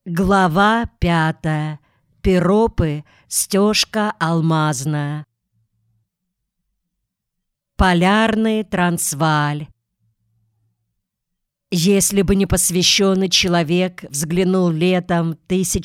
Глава 5. Пиропы, стежка алмазная. Полярный Трансвааль. Если бы не посвященный человек взглянул летом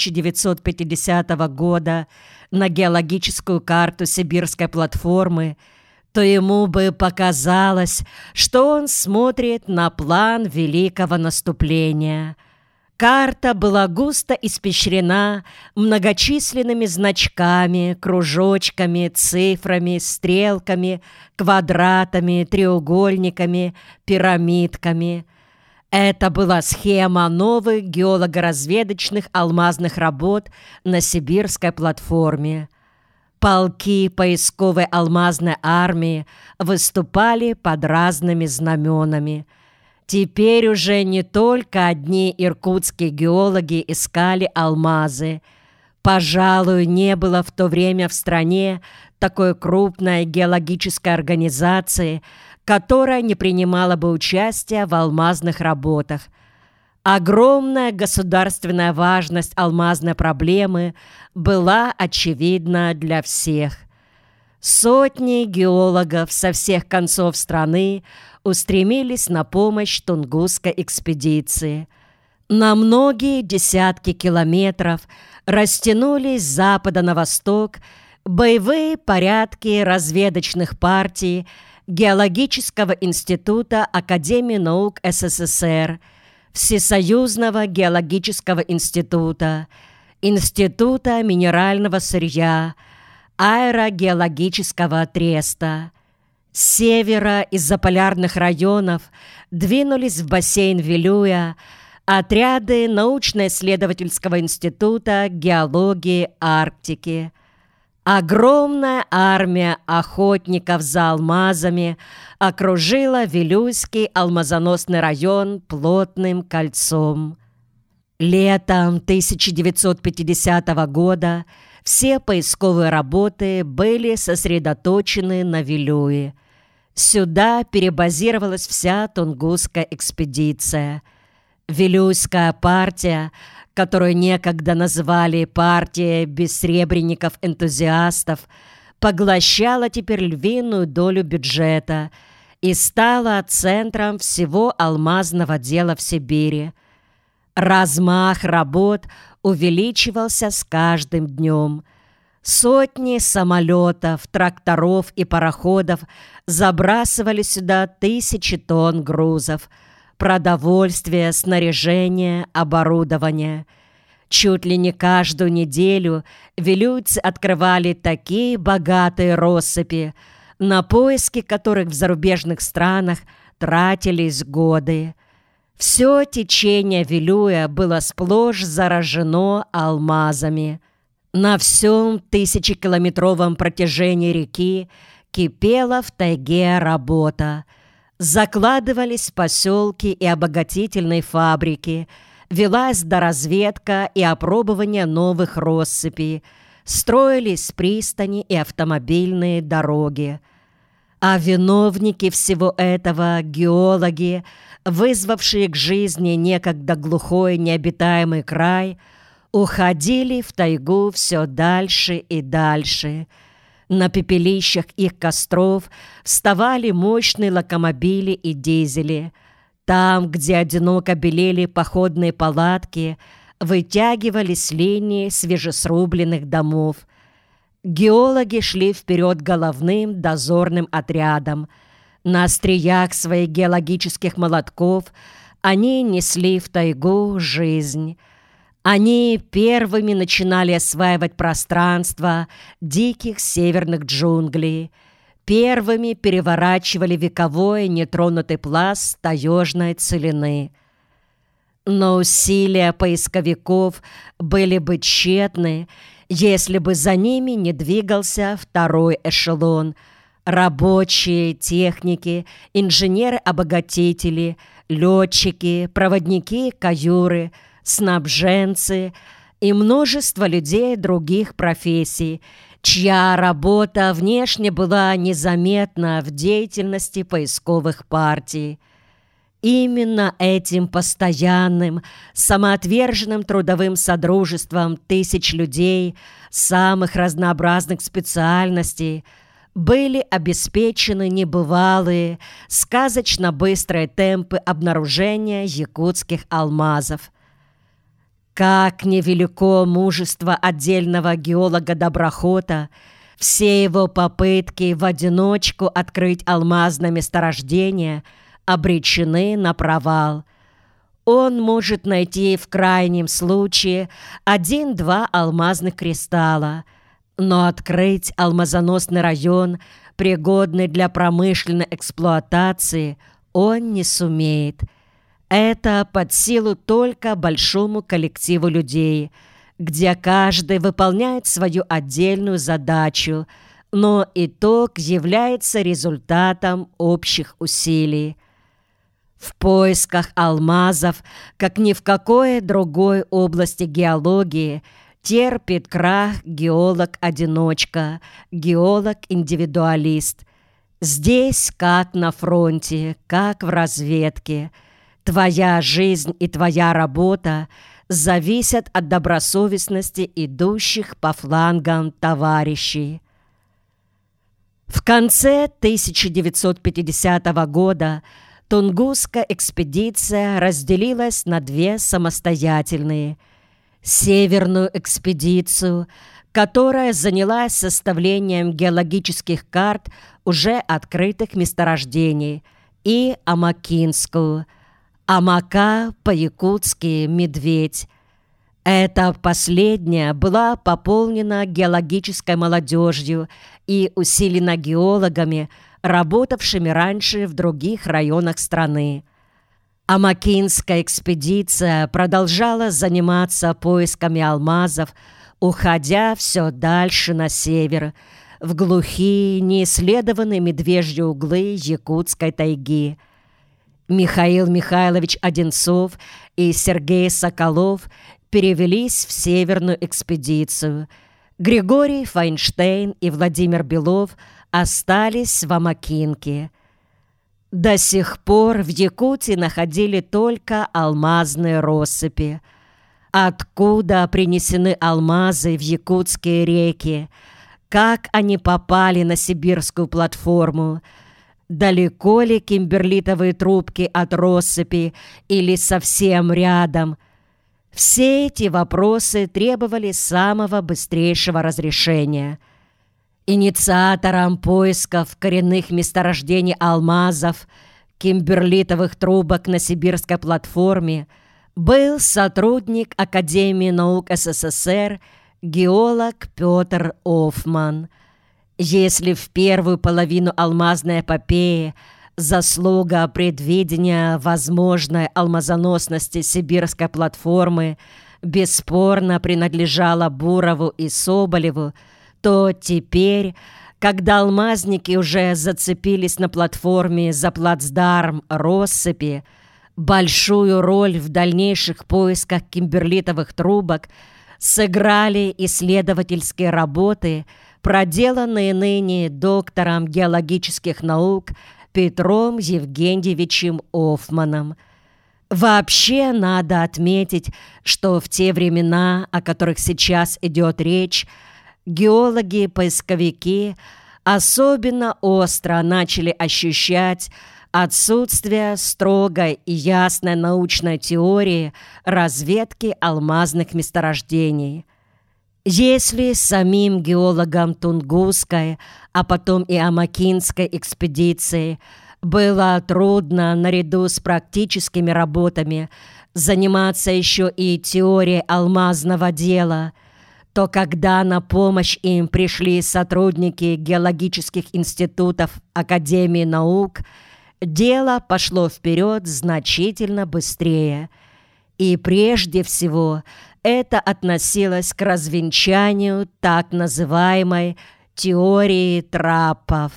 1950 года на геологическую карту сибирской платформы, то ему бы показалось, что он смотрит на план Великого наступления. Карта была густо испещрена многочисленными значками, кружочками, цифрами, стрелками, квадратами, треугольниками, пирамидками. Это была схема новых геолого-разведочных алмазных работ на сибирской платформе. Полки поисковой алмазной армии выступали под разными знаменами. Теперь уже не только одни иркутские геологи искали алмазы. Пожалуй, не было в то время в стране такой крупной геологической организации, которая не принимала бы участия в алмазных работах. Огромная государственная важность алмазной проблемы была очевидна для всех. Сотни геологов со всех концов страны устремились на помощь Тунгусской экспедиции. На многие десятки километров растянулись с запада на восток боевые порядки разведочных партий Геологического института Академии наук СССР, Всесоюзного геологического института, Института минерального сырья, Аэрогеологического треста. С севера из заполярных районов двинулись в бассейн Вилюя отряды научно-исследовательского института геологии Арктики. Огромная армия охотников за алмазами окружила Вилюйский алмазоносный район плотным кольцом. Летом 1950 года все поисковые работы были сосредоточены на Вилюе. Сюда перебазировалась вся Тунгусская экспедиция. Вилюйская партия, которую некогда называли партией бессребренников-энтузиастов, поглощала теперь львиную долю бюджета и стала центром всего алмазного дела в Сибири. Размах работ увеличивался с каждым днем. Сотни самолетов, тракторов и пароходов забрасывали сюда тысячи тонн грузов, продовольствия, снаряжения, оборудования. Чуть ли не каждую неделю вилюйцы открывали такие богатые россыпи, на поиски которых в зарубежных странах тратились годы. Все течение Вилюя было сплошь заражено алмазами. На всем тысячекилометровом протяжении реки кипела в тайге работа. Закладывались поселки и обогатительные фабрики, велась доразведка и опробование новых россыпей, строились пристани и автомобильные дороги. А виновники всего этого, геологи, вызвавшие к жизни некогда глухой необитаемый край, уходили в тайгу все дальше и дальше. На пепелищах их костров вставали мощные локомобили и дизели. Там, где одиноко белели походные палатки, вытягивались линии свежесрубленных домов. Геологи шли вперед головным дозорным отрядом. На остриях своих геологических молотков они несли в тайгу жизнь. Они первыми начинали осваивать пространство диких северных джунглей, первыми переворачивали вековой нетронутый пласт таежной целины. Но усилия поисковиков были бы тщетны, если бы за ними не двигался второй эшелон – рабочие, техники, инженеры-обогатители, летчики, проводники-каюры, снабженцы и множество людей других профессий, чья работа внешне была незаметна в деятельности поисковых партий. Именно этим постоянным, самоотверженным трудовым содружеством тысяч людей самых разнообразных специальностей были обеспечены небывалые, сказочно быстрые темпы обнаружения якутских алмазов. Как невелико мужество отдельного геолога-доброхота, все его попытки в одиночку открыть алмазное месторождение обречены на провал. Он может найти в крайнем случае 1-2 алмазных кристалла, но открыть алмазоносный район, пригодный для промышленной эксплуатации, он не сумеет. Это под силу только большому коллективу людей, где каждый выполняет свою отдельную задачу, но итог является результатом общих усилий. В поисках алмазов, как ни в какой другой области геологии, терпит крах геолог-одиночка, геолог-индивидуалист. Здесь, как на фронте, как в разведке, твоя жизнь и твоя работа зависят от добросовестности идущих по флангам товарищей. В конце 1950 года Тунгусская экспедиция разделилась на 2 самостоятельные. Северную экспедицию, которая занялась составлением геологических карт уже открытых месторождений, и Амакинскую. Амака по-якутски «медведь». Эта последняя была пополнена геологической молодежью и усилена геологами, работавшими раньше в других районах страны. Амакинская экспедиция продолжала заниматься поисками алмазов, уходя все дальше на север, в глухие, неисследованные медвежьи углы якутской тайги. Михаил Михайлович Одинцов и Сергей Соколов перевелись в Северную экспедицию. Григорий Файнштейн и Владимир Белов остались в Амакинке. До сих пор в Якутии находили только алмазные россыпи. Откуда принесены алмазы в якутские реки? Как они попали на сибирскую платформу? Далеко ли кимберлитовые трубки от россыпи или совсем рядом? Все эти вопросы требовали самого быстрейшего разрешения. Инициатором поисков коренных месторождений алмазов, кимберлитовых трубок на сибирской платформе был сотрудник Академии наук СССР, геолог Петр Оффман. Если в первую половину алмазной эпопеи заслуга предвидения возможной алмазоносности сибирской платформы бесспорно принадлежала Бурову и Соболеву, то теперь, когда алмазники уже зацепились на платформе за плацдарм россыпи, большую роль в дальнейших поисках кимберлитовых трубок сыграли исследовательские работы, проделанные ныне доктором геологических наук Петром Евгеньевичем Оффманом. Вообще надо отметить, что в те времена, о которых сейчас идет речь, геологи-поисковики особенно остро начали ощущать отсутствие строгой и ясной научной теории разведки алмазных месторождений. Если самим геологам Тунгусской, а потом и Амакинской экспедиции было трудно наряду с практическими работами заниматься еще и теорией алмазного дела, то когда на помощь им пришли сотрудники геологических институтов Академии наук, дело пошло вперед значительно быстрее. И прежде всего это относилось к развенчанию так называемой теории трапов.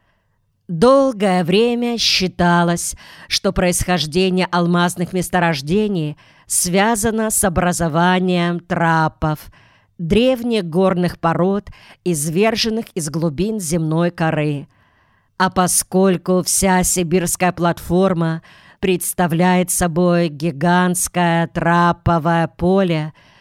Долгое время считалось, что происхождение алмазных месторождений связано с образованием трапов, древних горных пород, изверженных из глубин земной коры. А поскольку вся сибирская платформа представляет собой гигантское трапповое поле,